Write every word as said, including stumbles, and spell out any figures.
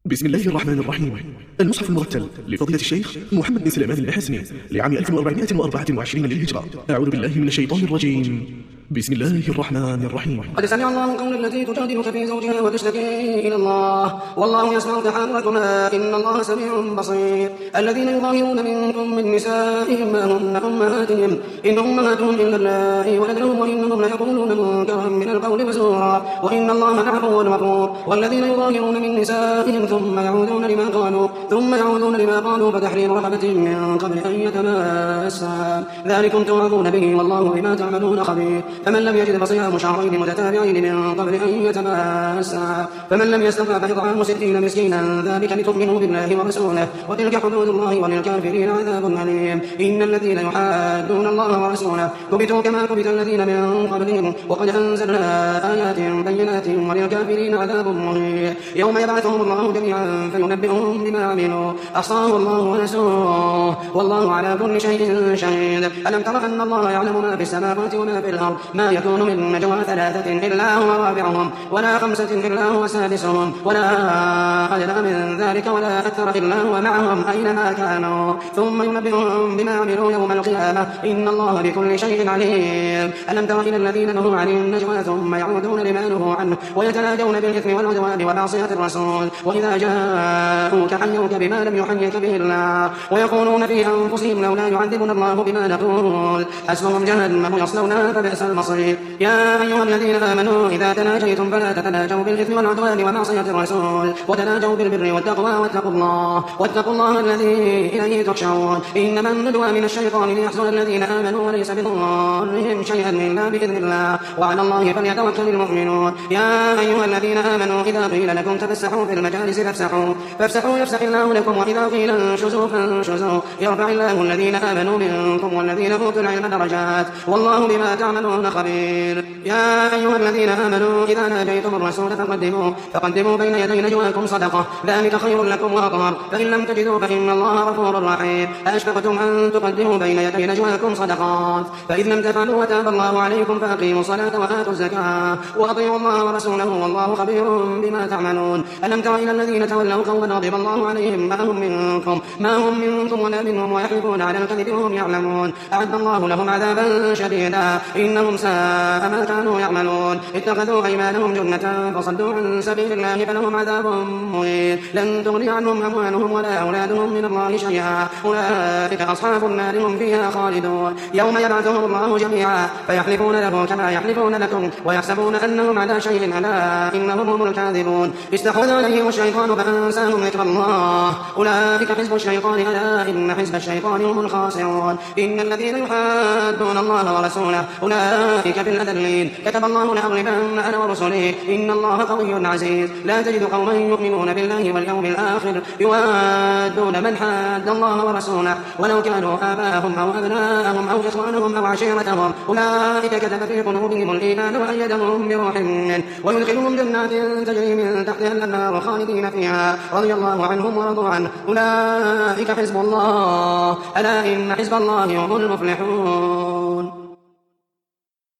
بسم الله الرحمن الرحيم. المصحف المرتل لفضيلة الشيخ محمد بن سليمان الحسني لعام ألف وأربعمائة وأربعة وعشرين للهجرة. أعوذ بالله من الشيطان الرجيم. بسم الله الرحمن الرحيم. قد سمع الله قول التي تجادلك في زوجها وتشتكي إلى الله والله يسمع تحاوركما إن الله سميع بصير. الذين يظاهرون منكم من نسائهم ما هن أمهاتهم إن أمهاتهم إلا اللائي ولدنهم وإنهم ليقولون منكرا من القول وزورا وإن الله لعفو غفور. والذين يظاهرون من نسائهم ثم يعودون لما قالوا ثم يعودون لما قالوا فتحرير رقبة من قبل أن يتماسا ذلكم توعظون به والله بما تعملون خبير. فمن لم يجد فصيام شهرين متتابعين من قبل أن يتماسا فمن لم يستطع فإطعام ستين مسكينا ذلك لتؤمنوا بالله ورسوله وتلك حدود الله وللكافرين عذاب أليم. إن الذين يحادون الله ورسوله كبتوا كما كبت الذين من قبلهم وقد أنزلنا آيات بينات وللكافرين عذاب مهين. يوم يبعثهم الله جميعا فينبئهم بما عملوا أحصاه الله ونسوه والله على كل شيء شهيد. ألم تر أن الله يعلم ما في السماوات وما في الأرض ما يكون من نجوى ثلاثة إلا هو رابعهم ولا خمسة إلا هو سادسهم ولا أدنى من ذلك ولا أكثر إلا هو معهم أينما كانوا ثم ينبئهم بما عملوا يوم القيامة إن الله بكل شيء عليم. ألم تر إلى الذين نهوا عن النجوى ثم يعودون لما نهوا عنه ويتناجون بالإثم والعدوان ومعصية الرسول وإذا جاءوك حيوك بما لم يحيك به الله ويقولون في أنفسهم لولا يعذبنا الله بما نقول حسبهم جهنم يصلونها فبئس المصير. يا أيها الذين آمنوا إذا تناجيتم فلا تتناجوا بالإثم والعدوان ومعصية الرسول وتناجوا بالبر والتقوى واتقوا الله واتقوا الله الذي إليه تحشرون. إنما الندوى من الشيطان ليحزن الذين آمنوا وليس بضارهم شيئا إلا بإذن الله وعلى الله فليتوكل المؤمنون. يا أيها الذين آمنوا إذا قيل لكم تفسحوا في المجالس فافسحوا فافسحوا يفسح الله لكم وإذا قيل انشزوا فانشزوا يرفع الله الذين آمنوا منكم والذين أوتوا العلم درجات والله بما تعملون خبير. يا أيها الذين آمنوا إذا ناجيتم الرسول فقدموا فقدموا بين يدي نجواكم صدقة ذلك خير لكم وأطهر فإن لم تجدوا فإن الله غفور رحيم. أأشفقتم أن تقدموا بين يدي نجواكم صدقات فإذ لم تفعلوا وتاب الله عليكم فأقيموا الصلاة وآتوا الزكاة وأطيعوا الله ورسوله والله خبير بما تعملون. ألم تر إلى الذين تولوا قوما غضب الله عليهم ما هم منكم ما هم منكم ولا منهم ويحلفون على الكذب وهم يعلمون أعد الله لهم عذابا شديدا إنهم ساء ما كانوا يعملون. اتخذوا أيمانهم جنة فصدوا عن سبيل الله فلهم عذاب مهين لن تغني عنهم أموالهم ولا أولادهم من الله شيئا أولئك أصحاب النار هم فيها خالدون. يوم يبعثهم الله جميعا فيحلفون له كما يحلفون لكم ويحسبون أنهم على شيء ألا إنهم هم الكاذبون. استحوذ عليهم الشيطان فأنساهم ذكر الله أولئك حزب الشيطان ألا إن حزب الشيطان هم الخاسرون. إن الذين يحادون الله ورسوله أولئك في الأذلين كتب الله لأغلبن أنا ورسلي إن الله قوي عزيز. لا تجد قوما يؤمنون بالله واليوم الآخر يوادون من حاد الله ورسوله ولو كانوا آباءهم أو أبناءهم أو إخوانهم أو عشيرتهم أولئك كتب في قلوبهم الإيمان وأيدهم بروح منه ويدخلهم جنات تجري من تحتها الأنهار خالدين فيها رضي الله عنهم ورضوا عنه أولئك حزب الله ألا إن حزب الله هم المفلحون.